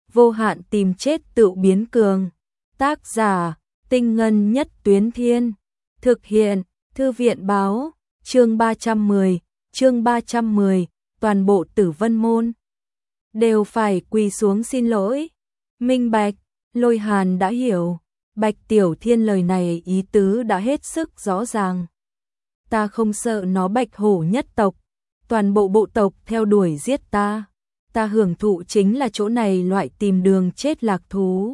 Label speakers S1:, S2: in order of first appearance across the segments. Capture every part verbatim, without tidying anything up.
S1: vô hạn tìm chết tự biến cường. Tác giả, Tinh Ngân Nhất Tuyến Thiên. Thực hiện, Thư viện báo, chương ba trăm mười, chương ba trăm mười, toàn bộ Tử Vân môn đều phải quỳ xuống xin lỗi. Minh bạch, Lôi Hàn đã hiểu, Bạch Tiểu Thiên lời này ý tứ đã hết sức rõ ràng. Ta không sợ nó Bạch Hổ nhất tộc, toàn bộ bộ tộc theo đuổi giết ta. Ta hưởng thụ chính là chỗ này loại tìm đường chết lạc thú.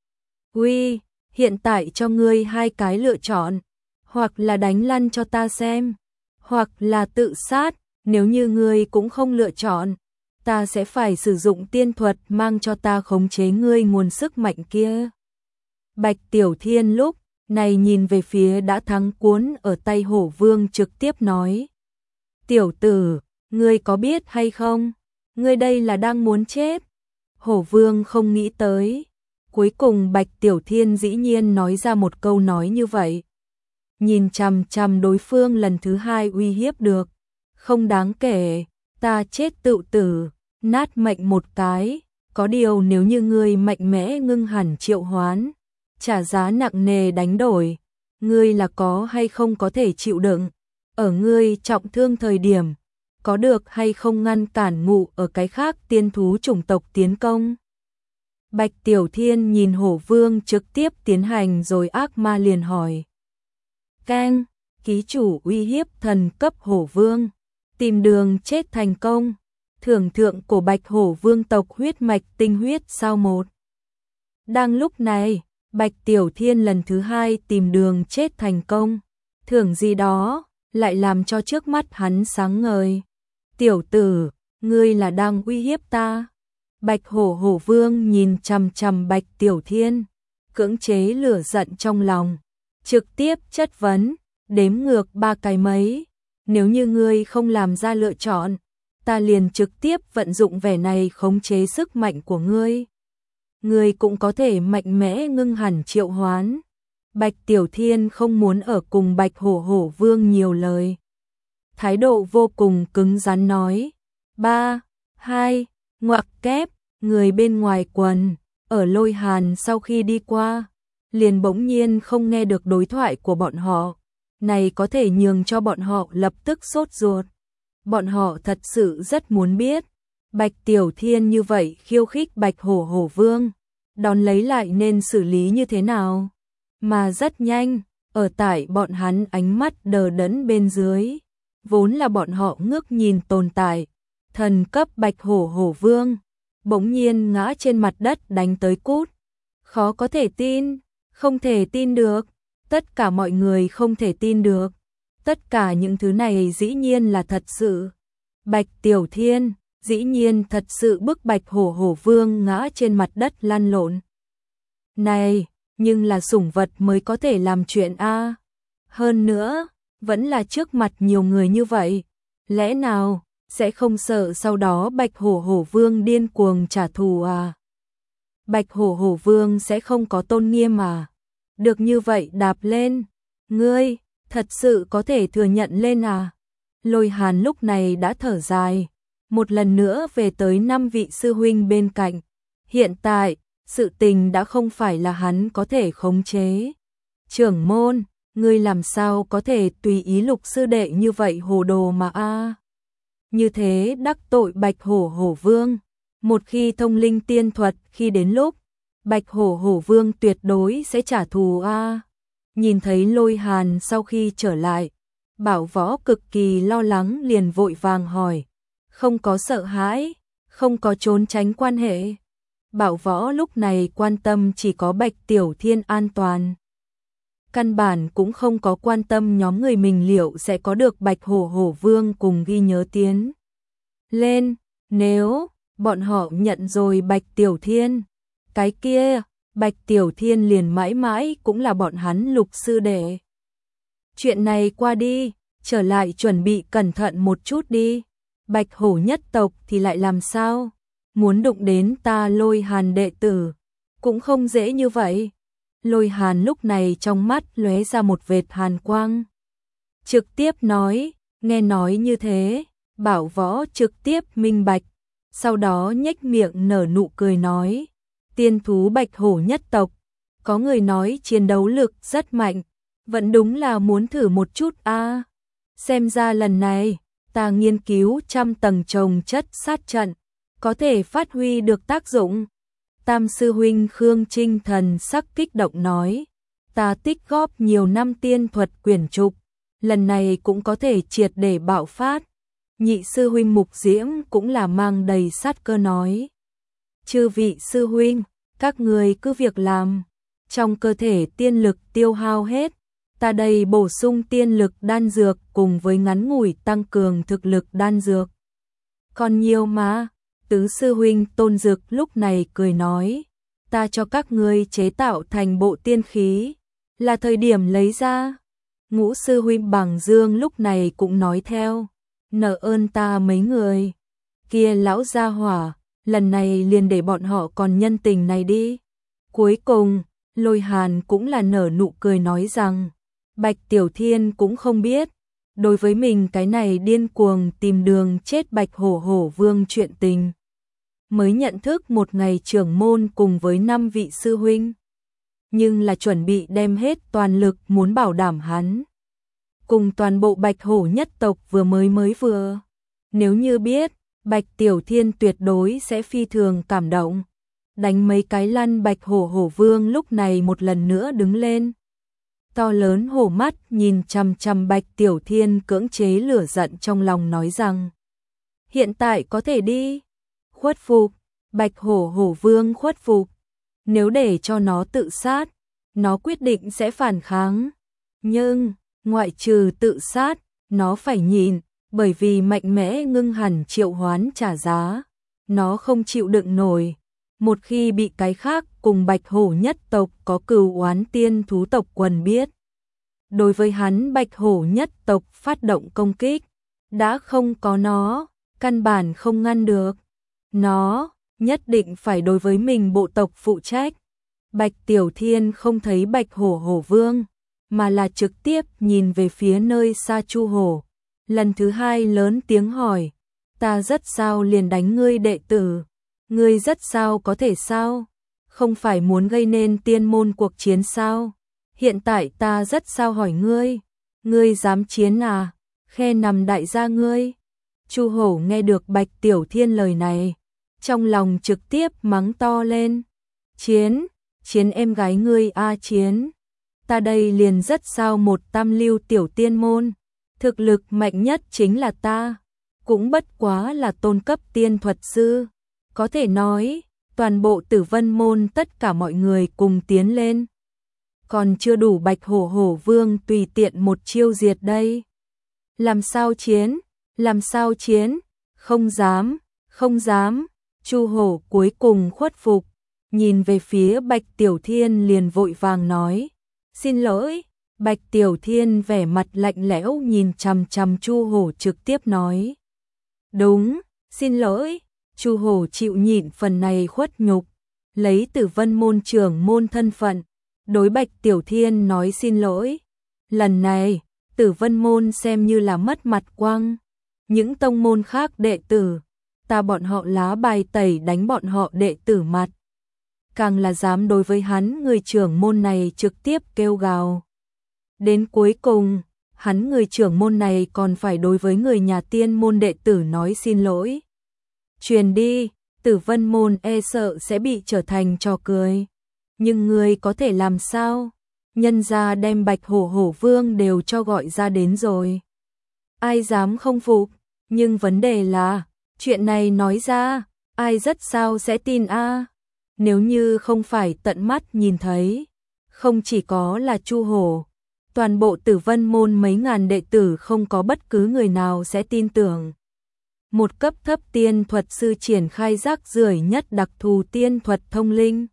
S1: Uy, hiện tại cho ngươi hai cái lựa chọn, hoặc là đánh lăn cho ta xem, hoặc là tự sát, nếu như ngươi cũng không lựa chọn, ta sẽ phải sử dụng tiên thuật mang cho ta khống chế ngươi nguồn sức mạnh kia. Bạch Tiểu Thiên lúc này nhìn về phía đã thắng cuốn ở tay Hổ Vương trực tiếp nói. Tiểu tử, ngươi có biết hay không? Ngươi đây là đang muốn chết. Hổ Vương không nghĩ tới. Cuối cùng Bạch Tiểu Thiên dĩ nhiên nói ra một câu nói như vậy. Nhìn chằm chằm đối phương lần thứ hai uy hiếp được. Không đáng kể, ta chết tự tử, nát mệnh một cái. Có điều nếu như ngươi mạnh mẽ ngưng hẳn triệu hoán, trả giá nặng nề đánh đổi, ngươi là có hay không có thể chịu đựng. Ở ngươi trọng thương thời điểm, có được hay không ngăn cản ngụ ở cái khác tiên thú chủng tộc tiến công. Bạch Tiểu Thiên nhìn Hổ Vương trực tiếp tiến hành rồi ác ma liền hỏi. Keng, ký chủ uy hiếp thần cấp Hổ Vương, tìm đường chết thành công, thưởng thượng cổ Bạch Hổ Vương tộc huyết mạch tinh huyết sao một. Đang lúc này, Bạch Tiểu Thiên lần thứ hai tìm đường chết thành công, thưởng gì đó, lại làm cho trước mắt hắn sáng ngời. Tiểu tử, ngươi là đang uy hiếp ta. Bạch Hổ Hổ Vương nhìn chằm chằm Bạch Tiểu Thiên, cưỡng chế lửa giận trong lòng, trực tiếp chất vấn, đếm ngược ba cái mấy. Nếu như ngươi không làm ra lựa chọn, ta liền trực tiếp vận dụng vẻ này khống chế sức mạnh của ngươi. Ngươi cũng có thể mạnh mẽ ngưng hẳn triệu hoán. Bạch Tiểu Thiên không muốn ở cùng Bạch Hổ Hổ Vương nhiều lời. Thái độ vô cùng cứng rắn nói. Ba, hai, ngoặc kép, người bên ngoài quần, ở Lôi Hàn sau khi đi qua, liền bỗng nhiên không nghe được đối thoại của bọn họ. Này có thể nhường cho bọn họ lập tức sốt ruột. Bọn họ thật sự rất muốn biết, Bạch Tiểu Thiên như vậy khiêu khích Bạch Hổ Hổ Vương, đón lấy lại nên xử lý như thế nào. Mà rất nhanh, ở tại bọn hắn ánh mắt đờ đẫn bên dưới, vốn là bọn họ ngước nhìn tồn tại, thần cấp Bạch Hổ Hổ Vương, bỗng nhiên ngã trên mặt đất đánh tới cút. Khó có thể tin, không thể tin được, tất cả mọi người không thể tin được, tất cả những thứ này dĩ nhiên là thật sự. Bạch Tiểu Thiên, dĩ nhiên thật sự bức Bạch Hổ Hổ Vương ngã trên mặt đất lăn lộn. Này, nhưng là sủng vật mới có thể làm chuyện a. Hơn nữa, vẫn là trước mặt nhiều người như vậy, lẽ nào sẽ không sợ sau đó Bạch Hổ Hổ Vương điên cuồng trả thù à? Bạch Hổ Hổ Vương sẽ không có tôn nghiêm à? Được như vậy đạp lên, ngươi thật sự có thể thừa nhận lên à? Lôi Hàn lúc này đã thở dài, một lần nữa về tới năm vị sư huynh bên cạnh. Hiện tại, sự tình đã không phải là hắn có thể khống chế. Trưởng môn, ngươi làm sao có thể tùy ý Lục sư đệ như vậy hồ đồ mà a? Như thế đắc tội Bạch Hổ Hổ Vương, một khi thông linh tiên thuật khi đến lúc, Bạch Hổ Hổ Vương tuyệt đối sẽ trả thù a. Nhìn thấy Lôi Hàn sau khi trở lại, Bảo Võ cực kỳ lo lắng liền vội vàng hỏi, không có sợ hãi, không có trốn tránh quan hệ. Bảo Võ lúc này quan tâm chỉ có Bạch Tiểu Thiên an toàn. Căn bản cũng không có quan tâm nhóm người mình liệu sẽ có được Bạch Hổ Hổ Vương cùng ghi nhớ tiến lên. Nếu bọn họ nhận rồi Bạch Tiểu Thiên, cái kia Bạch Tiểu Thiên liền mãi mãi cũng là bọn hắn Lục sư đệ. Chuyện này qua đi, trở lại chuẩn bị cẩn thận một chút đi. Bạch Hổ nhất tộc thì lại làm sao? Muốn đụng đến ta Lôi Hàn đệ tử, cũng không dễ như vậy. Lôi Hàn lúc này trong mắt lóe ra một vệt hàn quang. Trực tiếp nói, nghe nói như thế, Bảo Võ trực tiếp minh bạch, sau đó nhếch miệng nở nụ cười nói, tiên thú bạch hổ nhất tộc. Có người nói chiến đấu lực rất mạnh, vẫn đúng là muốn thử một chút a. À. Xem ra lần này, ta nghiên cứu trăm tầng trồng chất sát trận, có thể phát huy được tác dụng. Tam sư huynh Khương Trinh thần sắc kích động nói, ta tích góp nhiều năm tiên thuật quyển trục, lần này cũng có thể triệt để bạo phát. Nhị sư huynh Mục Diễm cũng là mang đầy sát cơ nói, chư vị sư huynh, các người cứ việc làm, trong cơ thể tiên lực tiêu hao hết, ta đây bổ sung tiên lực đan dược cùng với ngắn ngủi tăng cường thực lực đan dược. Còn nhiều mà, tứ sư huynh Tôn Dực lúc này cười nói, ta cho các ngươi chế tạo thành bộ tiên khí, là thời điểm lấy ra. Ngũ sư huynh Bằng Dương lúc này cũng nói theo, nợ ơn ta mấy người. Kia lão gia hỏa, lần này liền để bọn họ còn nhân tình này đi. Cuối cùng, Lôi Hàn cũng là nở nụ cười nói rằng, Bạch Tiểu Thiên cũng không biết, đối với mình cái này điên cuồng tìm đường chết Bạch Hổ Hổ Vương chuyện tình. Mới nhận thức một ngày trưởng môn cùng với năm vị sư huynh, nhưng là chuẩn bị đem hết toàn lực muốn bảo đảm hắn. Cùng toàn bộ Bạch Hổ nhất tộc vừa mới mới vừa. Nếu như biết, Bạch Tiểu Thiên tuyệt đối sẽ phi thường cảm động. Đánh mấy cái lăn Bạch Hổ Hổ Vương lúc này một lần nữa đứng lên. To lớn hổ mắt nhìn chằm chằm Bạch Tiểu Thiên cưỡng chế lửa giận trong lòng nói rằng, hiện tại có thể đi. Khuất phục, Bạch Hổ Hổ Vương khuất phục. Nếu để cho nó tự sát, nó quyết định sẽ phản kháng. Nhưng, ngoại trừ tự sát, nó phải nhìn, bởi vì mạnh mẽ ngưng hẳn triệu hoán trả giá. Nó không chịu đựng nổi. Một khi bị cái khác cùng Bạch Hổ nhất tộc có cừu oán tiên thú tộc quần biết, đối với hắn Bạch Hổ nhất tộc phát động công kích, đã không có nó, căn bản không ngăn được. Nó nhất định phải đối với mình bộ tộc phụ trách. Bạch Tiểu Thiên không thấy Bạch Hổ Hổ Vương, mà là trực tiếp nhìn về phía nơi xa Chu Hổ. Lần thứ hai lớn tiếng hỏi, ta rất sao liền đánh ngươi đệ tử? Ngươi rất sao có thể sao? Không phải muốn gây nên tiên môn cuộc chiến sao? Hiện tại ta rất sao hỏi ngươi, ngươi dám chiến à? Khe nằm đại gia ngươi. Chu Hổ nghe được Bạch Tiểu Thiên lời này, trong lòng trực tiếp mắng to lên. Chiến, chiến em gái ngươi a chiến. Ta đây liền rất sao một tam lưu tiểu tiên môn, thực lực mạnh nhất chính là ta, cũng bất quá là tôn cấp tiên thuật sư. Có thể nói, toàn bộ Tử Vân môn tất cả mọi người cùng tiến lên. Còn chưa đủ Bạch Hổ Hổ Vương tùy tiện một chiêu diệt đây. Làm sao chiến? Làm sao chiến? Không dám, không dám. Chu Hổ cuối cùng khuất phục, nhìn về phía Bạch Tiểu Thiên liền vội vàng nói, xin lỗi. Bạch Tiểu Thiên vẻ mặt lạnh lẽo nhìn chằm chằm Chu Hổ trực tiếp nói, đúng, xin lỗi. Chu Hổ chịu nhịn phần này khuất nhục, lấy Tử Vân môn trưởng môn thân phận, đối Bạch Tiểu Thiên nói xin lỗi. Lần này, Tử Vân môn xem như là mất mặt quăng. Những tông môn khác đệ tử, ta bọn họ lá bài tẩy đánh bọn họ đệ tử mặt. Càng là dám đối với hắn người trưởng môn này trực tiếp kêu gào. Đến cuối cùng, hắn người trưởng môn này còn phải đối với người nhà tiên môn đệ tử nói xin lỗi. Truyền đi, Tử Vân môn e sợ sẽ bị trở thành trò cười. Nhưng người có thể làm sao? Nhân gia đem Bạch Hổ Hổ Vương đều cho gọi ra đến rồi. Ai dám không phục? Nhưng vấn đề là, chuyện này nói ra, ai rất sao sẽ tin a? À? Nếu như không phải tận mắt nhìn thấy, không chỉ có là Chu Hổ, toàn bộ Tử Vân môn mấy ngàn đệ tử không có bất cứ người nào sẽ tin tưởng. Một cấp thấp tiên thuật sư triển khai rác rưởi nhất đặc thù tiên thuật thông linh,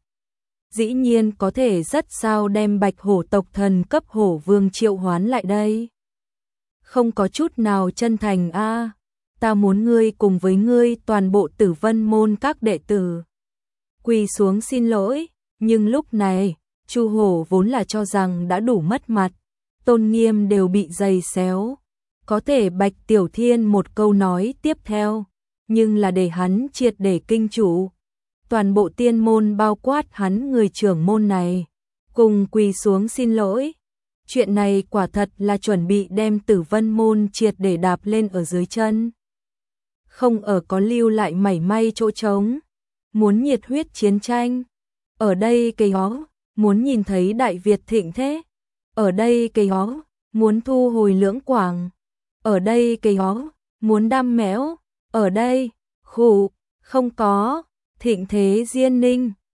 S1: dĩ nhiên có thể rất sao đem Bạch Hổ tộc thần cấp Hổ Vương triệu hoán lại đây. Không có chút nào chân thành a. À, ta muốn ngươi cùng với ngươi toàn bộ Tử Vân môn các đệ tử quỳ xuống xin lỗi. Nhưng lúc này, Chu Hổ vốn là cho rằng đã đủ mất mặt, tôn nghiêm đều bị giày xéo. Có thể Bạch Tiểu Thiên một câu nói tiếp theo, nhưng là để hắn triệt để kinh chủ. toàn bộ tiên môn bao quát hắn người trưởng môn này, cùng quỳ xuống xin lỗi. Chuyện này quả thật là chuẩn bị đem Tử Vân môn triệt để đạp lên ở dưới chân. Không ở có lưu lại mảy may chỗ trống, muốn nhiệt huyết chiến tranh. Ở đây cây hó, muốn nhìn thấy Đại Việt thịnh thế. Ở đây cây hó, muốn thu hồi Lưỡng Quảng. Ở đây cây hó, muốn đam mẽo. Ở đây, khủ, không có, thịnh thế Diên Ninh.